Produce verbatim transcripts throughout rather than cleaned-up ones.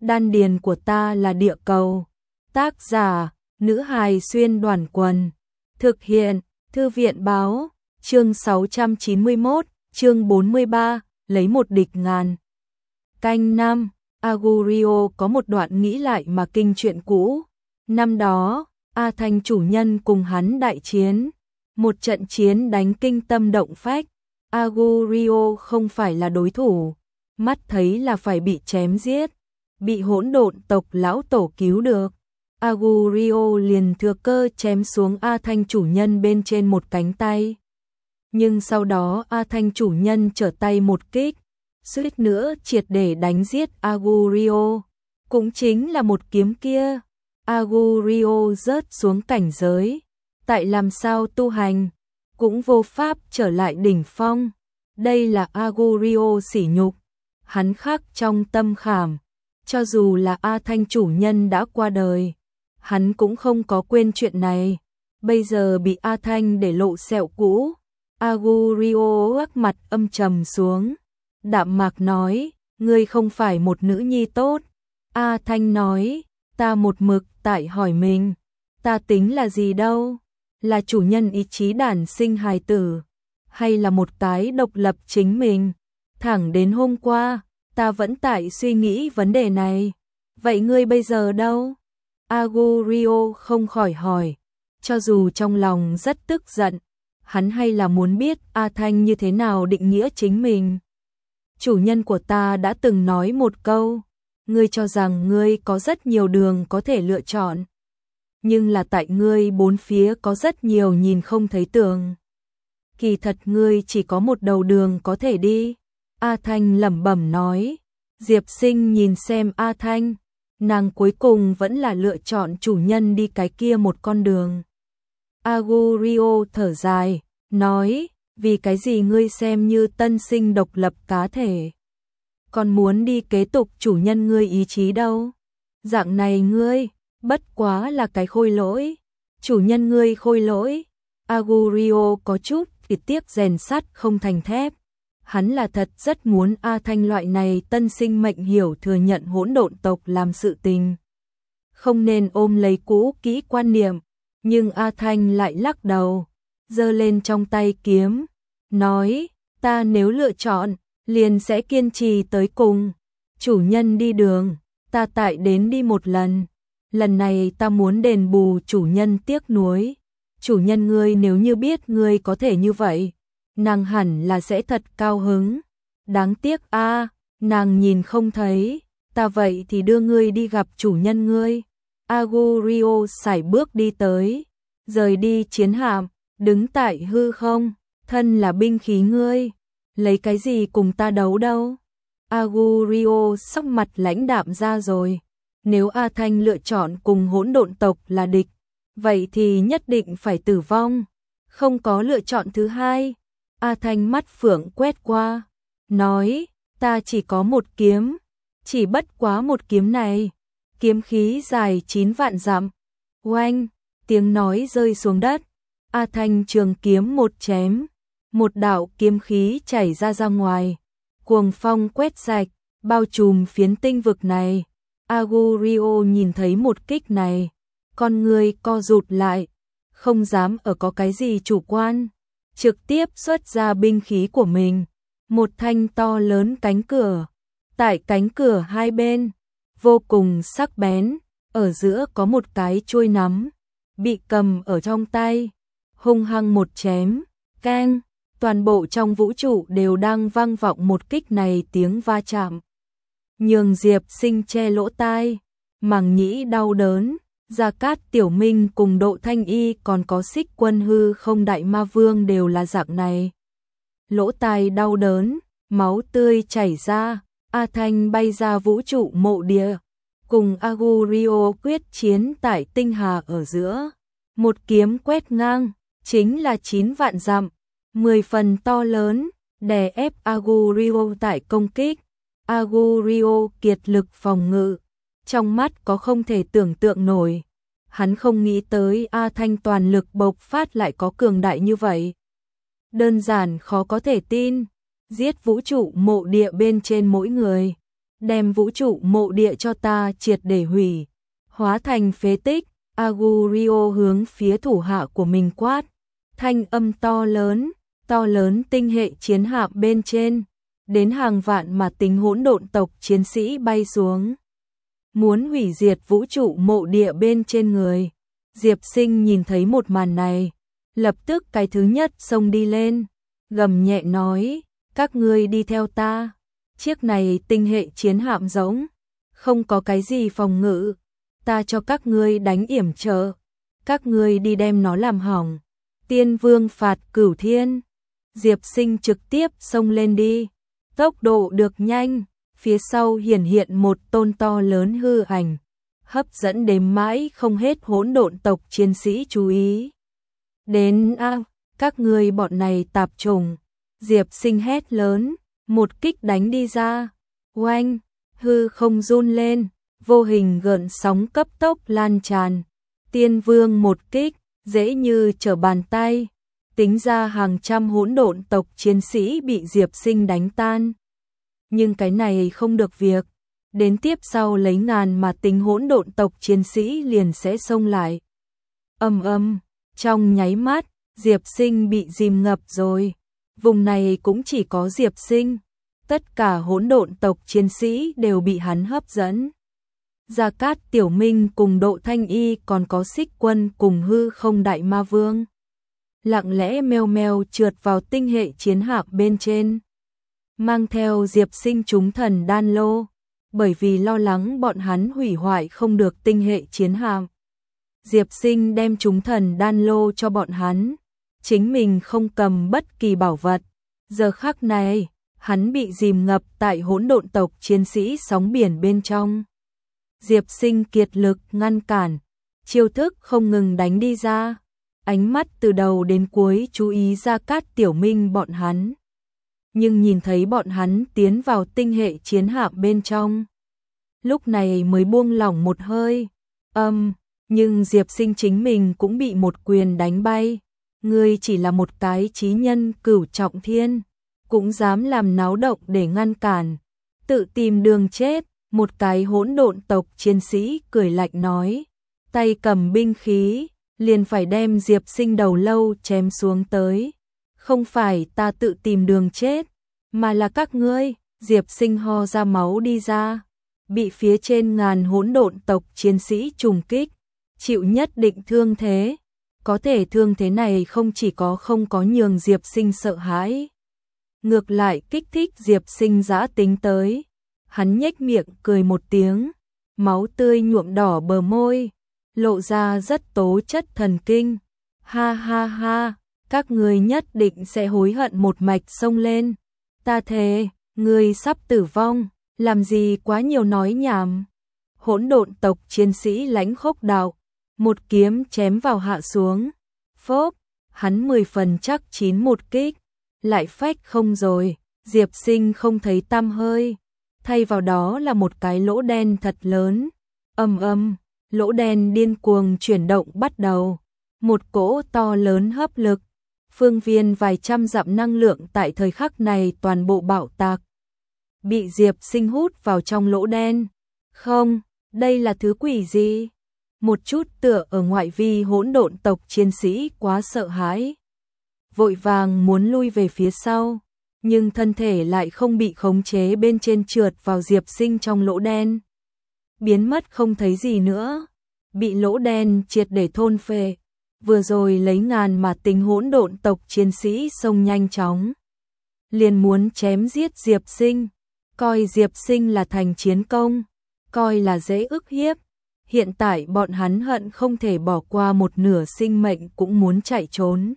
đan điền của ta là địa cầu. Tác giả, nữ hài xuyên đoàn quần. Thực hiện, thư viện báo, chương sáu trăm chín mươi mốt, chương bốn mươi ba, lấy một địch ngàn. Canh năm, Agurio có một đoạn nghĩ lại mà kinh chuyện cũ. Năm đó, A Thanh chủ nhân cùng hắn đại chiến. Một trận chiến đánh kinh tâm động phách. Agurio không phải là đối thủ. Mắt thấy là phải bị chém giết. Bị hỗn độn tộc lão tổ cứu được. Agurio liền thừa cơ chém xuống A Thanh chủ nhân bên trên một cánh tay. Nhưng sau đó A Thanh chủ nhân trở tay một kích, suýt nữa triệt để đánh giết Agurio. Cũng chính là một kiếm kia. Agurio rớt xuống cảnh giới. Tại làm sao tu hành, cũng vô pháp trở lại đỉnh phong. Đây là Agurio sỉ nhục. Hắn khắc trong tâm khảm. Cho dù là A Thanh chủ nhân đã qua đời, hắn cũng không có quên chuyện này. Bây giờ bị A Thanh để lộ sẹo cũ. Agurio gác mặt âm trầm xuống. Đạm mạc nói, ngươi không phải một nữ nhi tốt. A Thanh nói, ta một mực tại hỏi mình, ta tính là gì đâu? Là chủ nhân ý chí đản sinh hài tử, hay là một cái độc lập chính mình? Thẳng đến hôm qua, ta vẫn tại suy nghĩ vấn đề này. Vậy ngươi bây giờ đâu? Agurio không khỏi hỏi. Cho dù trong lòng rất tức giận, hắn hay là muốn biết A Thanh như thế nào định nghĩa chính mình. Chủ nhân của ta đã từng nói một câu, ngươi cho rằng ngươi có rất nhiều đường có thể lựa chọn. Nhưng là tại ngươi bốn phía có rất nhiều nhìn không thấy tường. Kỳ thật ngươi chỉ có một đầu đường có thể đi. A Thanh lẩm bẩm nói. Diệp Sinh nhìn xem A Thanh, nàng cuối cùng vẫn là lựa chọn chủ nhân đi cái kia một con đường. Agurio thở dài, nói, vì cái gì ngươi xem như tân sinh độc lập cá thể, còn muốn đi kế tục chủ nhân ngươi ý chí đâu? Dạng này ngươi, bất quá là cái khôi lỗi. Chủ nhân ngươi khôi lỗi. Agurio có chút thì tiếc rèn sắt không thành thép. Hắn là thật rất muốn A Thanh loại này tân sinh mệnh hiểu thừa nhận hỗn độn tộc làm sự tình. Không nên ôm lấy cũ kỹ quan niệm. Nhưng A Thanh lại lắc đầu, giơ lên trong tay kiếm, nói, ta nếu lựa chọn, liền sẽ kiên trì tới cùng. Chủ nhân đi đường, ta tại đến đi một lần. Lần này ta muốn đền bù chủ nhân tiếc nuối. Chủ nhân ngươi nếu như biết ngươi có thể như vậy, nàng hẳn là sẽ thật cao hứng. Đáng tiếc a, nàng nhìn không thấy. Ta vậy thì đưa ngươi đi gặp chủ nhân ngươi. Agurio sải bước đi tới, rời đi chiến hạm, đứng tại hư không, thân là binh khí ngươi, lấy cái gì cùng ta đấu đâu? Agurio sắc mặt lãnh đạm ra rồi. Nếu A Thanh lựa chọn cùng hỗn độn tộc là địch, vậy thì nhất định phải tử vong, không có lựa chọn thứ hai. A Thanh mắt phượng quét qua, nói, ta chỉ có một kiếm, chỉ bất quá một kiếm này. Kiếm khí dài chín vạn dặm. Oanh, tiếng nói rơi xuống đất. A Thanh trường kiếm một chém, một đạo kiếm khí chảy ra ra ngoài. Cuồng phong quét sạch, bao trùm phiến tinh vực này. Agurio nhìn thấy một kích này, con người co rụt lại, không dám ở có cái gì chủ quan, trực tiếp xuất ra binh khí của mình, một thanh to lớn cánh cửa. Tại cánh cửa hai bên, vô cùng sắc bén, ở giữa có một cái chuôi nắm, bị cầm ở trong tay, hung hăng một chém, keng, toàn bộ trong vũ trụ đều đang vang vọng một kích này tiếng va chạm. Nhường Diệp Sinh che lỗ tai, màng nhĩ đau đớn. Gia Cát Tiểu Minh cùng Độ Thanh Y còn có Xích Quân hư không đại ma vương đều là dạng này. Lỗ tai đau đớn, máu tươi chảy ra. A Thanh bay ra vũ trụ mộ địa, cùng Agurio quyết chiến tại tinh hà ở giữa. Một kiếm quét ngang, chính là chín vạn dặm, mười phần to lớn, đè ép Agurio tại công kích. Agurio kiệt lực phòng ngự, trong mắt có không thể tưởng tượng nổi. Hắn không nghĩ tới A Thanh toàn lực bộc phát lại có cường đại như vậy. Đơn giản khó có thể tin. Giết vũ trụ mộ địa bên trên mỗi người, đem vũ trụ mộ địa cho ta triệt để hủy, hóa thành phế tích. Agurio hướng phía thủ hạ của mình quát, thanh âm to lớn, to lớn tinh hệ chiến hạm bên trên, đến hàng vạn mà tính hỗn độn tộc chiến sĩ bay xuống, muốn hủy diệt vũ trụ mộ địa bên trên người. Diệp Sinh nhìn thấy một màn này, lập tức cái thứ nhất xông đi lên, gầm nhẹ nói, các ngươi đi theo ta. Chiếc này tinh hệ chiến hạm giống, không có cái gì phòng ngự, ta cho các ngươi đánh yểm trợ, các ngươi đi đem nó làm hỏng. Tiên Vương phạt cửu thiên. Diệp Sinh trực tiếp xông lên đi, tốc độ được nhanh, phía sau hiển hiện một tôn to lớn hư ảnh, hấp dẫn đếm mãi không hết hỗn độn tộc chiến sĩ chú ý. Đến a, à, các ngươi bọn này tạp trùng. Diệp Sinh hét lớn, một kích đánh đi ra. Oanh, hư không run lên, vô hình gợn sóng cấp tốc lan tràn. Tiên Vương một kích, dễ như trở bàn tay, tính ra hàng trăm hỗn độn tộc chiến sĩ bị Diệp Sinh đánh tan. Nhưng cái này không được việc, đến tiếp sau lấy ngàn mà tính hỗn độn tộc chiến sĩ liền sẽ xông lại. Ầm ầm, trong nháy mắt, Diệp Sinh bị dìm ngập rồi. Vùng này cũng chỉ có Diệp Sinh, tất cả hỗn độn tộc chiến sĩ đều bị hắn hấp dẫn. Gia Cát Tiểu Minh cùng Độ Thanh Y còn có Xích Quân cùng Hư Không Đại Ma Vương lặng lẽ meo meo trượt vào tinh hệ chiến hạm bên trên, mang theo Diệp Sinh chúng thần đan lô, bởi vì lo lắng bọn hắn hủy hoại không được tinh hệ chiến hạm. Diệp Sinh đem chúng thần đan lô cho bọn hắn, chính mình không cầm bất kỳ bảo vật. Giờ khắc này, hắn bị dìm ngập tại hỗn độn tộc chiến sĩ sóng biển bên trong. Diệp Sinh kiệt lực ngăn cản, chiêu thức không ngừng đánh đi ra, ánh mắt từ đầu đến cuối chú ý Gia Cát Tiểu Minh bọn hắn. Nhưng nhìn thấy bọn hắn tiến vào tinh hệ chiến hạm bên trong, lúc này mới buông lỏng một hơi. Âm, um, nhưng Diệp Sinh chính mình cũng bị một quyền đánh bay. Ngươi chỉ là một cái chí nhân cửu trọng thiên, cũng dám làm náo động để ngăn cản, tự tìm đường chết. Một cái hỗn độn tộc chiến sĩ cười lạnh nói, tay cầm binh khí, liền phải đem Diệp Sinh đầu lâu chém xuống tới. Không phải ta tự tìm đường chết, mà là các ngươi. Diệp Sinh ho ra máu đi ra, bị phía trên ngàn hỗn độn tộc chiến sĩ trùng kích, chịu nhất định thương thế. Có thể thương thế này không chỉ có không có nhường Diệp Sinh sợ hãi, ngược lại kích thích Diệp Sinh dã tính tới. Hắn nhếch miệng cười một tiếng, máu tươi nhuộm đỏ bờ môi, lộ ra rất tố chất thần kinh. Ha ha ha, các ngươi nhất định sẽ hối hận một mạch xông lên. Ta thề, ngươi sắp tử vong, làm gì quá nhiều nói nhảm. Hỗn độn tộc chiến sĩ Lãnh Khốc Đạo, một kiếm chém vào hạ xuống. Phốp, hắn mười phần chắc chín một kích, lại phách không rồi. Diệp Sinh không thấy tăm hơi, thay vào đó là một cái lỗ đen thật lớn. Ầm ầm, lỗ đen điên cuồng chuyển động bắt đầu, một cỗ to lớn hấp lực, phương viên vài trăm dặm năng lượng tại thời khắc này toàn bộ bạo tạc, bị Diệp Sinh hút vào trong lỗ đen. Không, đây là thứ quỷ gì? Một chút tựa ở ngoại vi hỗn độn tộc chiến sĩ quá sợ hãi, vội vàng muốn lui về phía sau, nhưng thân thể lại không bị khống chế bên trên trượt vào Diệp Sinh trong lỗ đen, biến mất không thấy gì nữa, bị lỗ đen triệt để thôn phệ. Vừa rồi lấy ngàn mà tính hỗn độn tộc chiến sĩ xông nhanh chóng, liền muốn chém giết Diệp Sinh, coi Diệp Sinh là thành chiến công, coi là dễ ức hiếp. Hiện tại bọn hắn hận không thể bỏ qua một nửa sinh mệnh cũng muốn chạy trốn.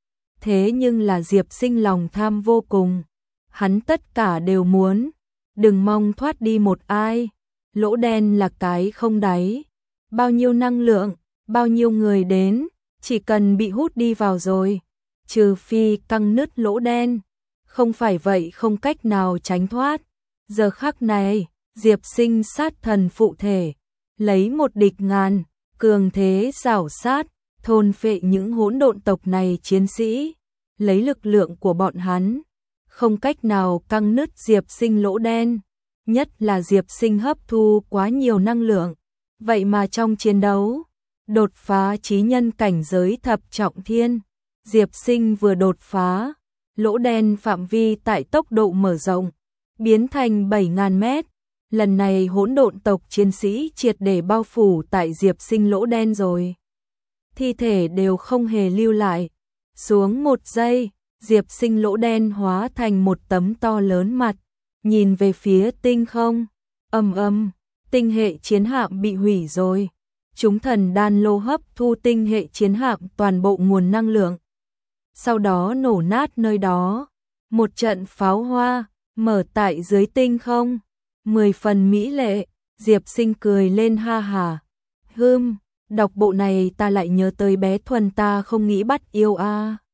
Thế nhưng là Diệp Sinh lòng tham vô cùng, hắn tất cả đều muốn, đừng mong thoát đi một ai. Lỗ đen là cái không đáy, bao nhiêu năng lượng, bao nhiêu người đến, chỉ cần bị hút đi vào rồi, trừ phi căng nứt lỗ đen, không phải vậy không cách nào tránh thoát. Giờ khắc này, Diệp Sinh sát thần phụ thể, lấy một địch ngàn, cường thế giảo sát, thôn phệ những hỗn độn tộc này chiến sĩ, lấy lực lượng của bọn hắn, không cách nào căng nứt Diệp Sinh lỗ đen. nhất là Diệp Sinh hấp thu quá nhiều năng lượng, vậy mà trong chiến đấu, đột phá chí nhân cảnh giới thập trọng thiên, Diệp Sinh vừa đột phá, lỗ đen phạm vi tại tốc độ mở rộng, biến thành bảy nghìn mét. Lần này hỗn độn tộc chiến sĩ triệt để bao phủ tại Diệp Sinh lỗ đen rồi. Thi thể đều không hề lưu lại. Xuống một giây, Diệp Sinh lỗ đen hóa thành một tấm to lớn mặt, nhìn về phía tinh không. Ầm ầm, tinh hệ chiến hạm bị hủy rồi. Chúng thần đan lô hấp thu tinh hệ chiến hạm toàn bộ nguồn năng lượng. Sau đó nổ nát nơi đó. Một trận pháo hoa mở tại dưới tinh không, mười phần mỹ lệ. Diệp Sinh cười lên ha hà. Hừm, đọc bộ này ta lại nhớ tới bé Thuần ta không nghĩ bắt yêu a. À.